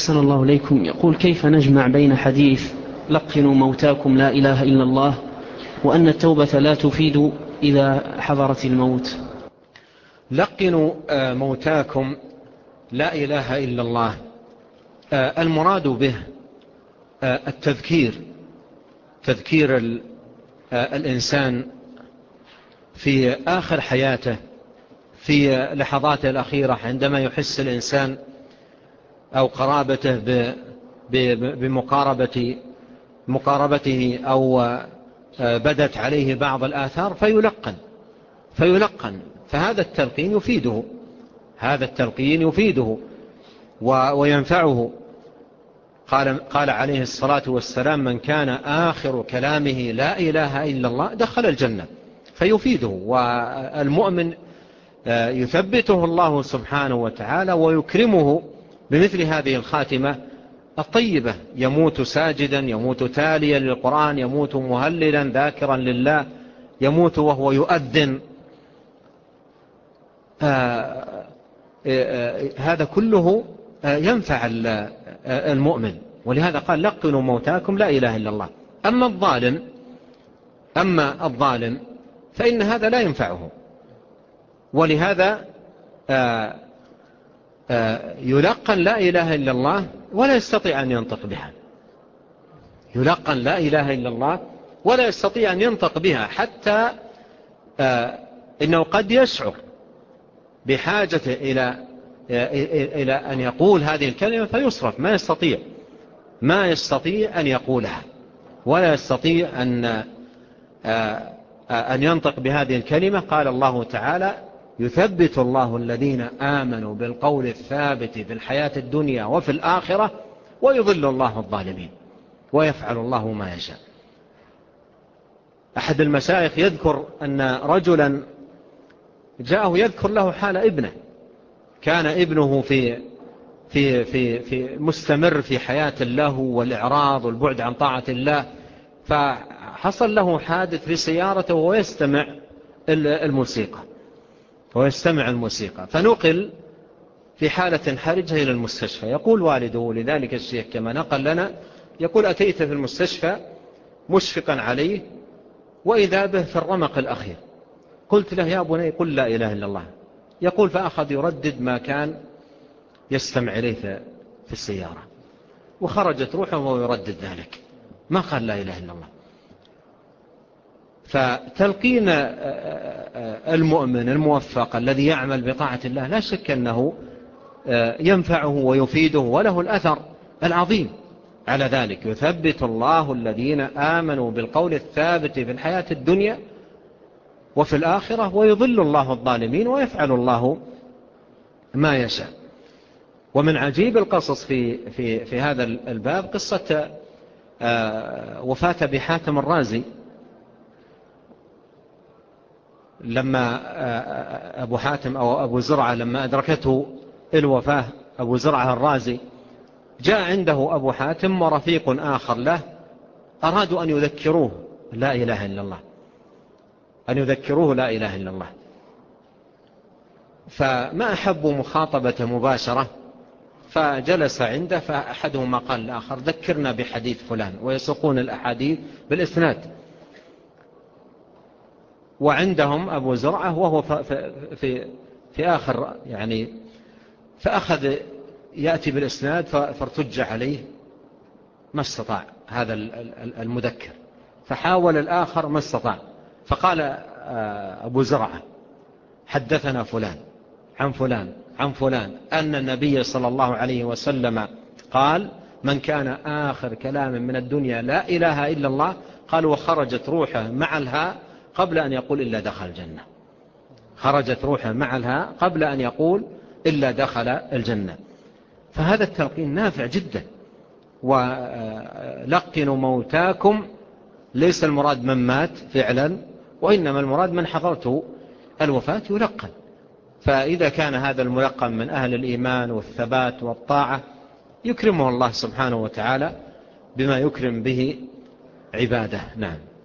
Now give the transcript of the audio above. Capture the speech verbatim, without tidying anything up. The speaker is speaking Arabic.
أحسن الله إليكم. يقول: كيف نجمع بين حديث لقنوا موتاكم لا إله إلا الله وأن التوبة لا تفيد إذا حضرت الموت؟ لقنوا موتاكم لا إله إلا الله، المراد به التذكير، تذكير الإنسان في آخر حياته، في لحظاته الأخيرة، عندما يحس الإنسان أو قرابته بمقاربة مقاربته أو بدت عليه بعض الآثار فيلقن فيلقن فهذا التلقين يفيده، هذا التلقين يفيده وينفعه. قال, قال عليه الصلاة والسلام: من كان آخر كلامه لا إله إلا الله دخل الجنة، فيفيده. والمؤمن يثبته الله سبحانه وتعالى ويكرمه بمثل هذه الخاتمة الطيبة، يموت ساجدا، يموت تاليا للقرآن، يموت مهللا ذاكرا لله، يموت وهو يؤذن. آآ آآ هذا كله ينفع المؤمن، ولهذا قال: لقنوا موتاكم لا إله إلا الله. أما الظالم أما الظالم فإن هذا لا ينفعه، ولهذا آآ آآ يلقن لا إله إلا الله ولا يستطيع أن ينطق بها، يلقن لا إله إلا الله ولا يستطيع أن ينطق بها، حتى إنه قد يشعر بحاجته إلى إلى أن يقول هذه الكلمة فيصرف، ما يستطيع ما يستطيع أن يقولها، ولا يستطيع أن أن ينطق بهذه الكلمة. قال الله تعالى: يثبت الله الذين آمنوا بالقول الثابت في الحياة الدنيا وفي الآخرة ويضل الله الظالمين ويفعل الله ما يشاء. أحد المشايخ يذكر أن رجلا جاءه يذكر له حال ابنه، كان ابنه في في في في مستمر في حياة اللهو والإعراض والبعد عن طاعة الله، فحصل له حادث في سيارته وهو يستمع الموسيقى ويستمع الموسيقى فنقل في حالة حرجة إلى المستشفى. يقول والده لذلك الشيخ كما نقل لنا، يقول: أتيت في المستشفى مشفقا عليه وإذا به في الرمق الأخير، قلت له: يا بني قل لا إله إلا الله. يقول: فأخذ يردد ما كان يستمع إليه في السيارة، وخرجت روحه وهو يردد ذلك، ما قال لا إله إلا الله. فتلقين المؤمن الموفق الذي يعمل بطاعة الله لا شك أنه ينفعه ويفيده وله الأثر العظيم على ذلك. يثبت الله الذين آمنوا بالقول الثابت في الحياة الدنيا وفي الآخرة ويضل الله الظالمين ويفعل الله ما يشاء. ومن عجيب القصص في, في, في هذا الباب قصة وفاة أبي حاتم الرازي، لما أبو حاتم أو أبو زرعة لما أدركته الوفاة أبو زرعة الرازي، جاء عنده أبو حاتم ورفيق آخر له، أرادوا أن يذكروه لا إله إلا الله، أن يذكروه لا إله إلا الله، فما أحبوا مخاطبة مباشرة، فجلس عنده، فأحدهما قال الآخر: ذكرنا بحديث فلان، ويسوقون الأحاديث بالإسناد. وعندهم أبو زرعة وهو في, في, في آخر يعني، فأخذ يأتي بالإسناد فارتج عليه، ما استطاع هذا المذكر، فحاول الآخر ما استطاع، فقال أبو زرعة: حدثنا فلان عن فلان عن فلان أن النبي صلى الله عليه وسلم قال: من كان آخر كلام من الدنيا لا إله إلا الله، قال: وخرجت روحه مع الهاء قبل أن يقول إلا دخل الجنة، خرجت روحه مع الهاء قبل أن يقول إلا دخل الجنة. فهذا التلقين نافع جدا. ولقنوا موتاكم ليس المراد من مات فعلا، وإنما المراد من حضرته الوفاة يلقن. فإذا كان هذا الملقن من أهل الإيمان والثبات والطاعة يكرمه الله سبحانه وتعالى بما يكرم به عباده. نعم.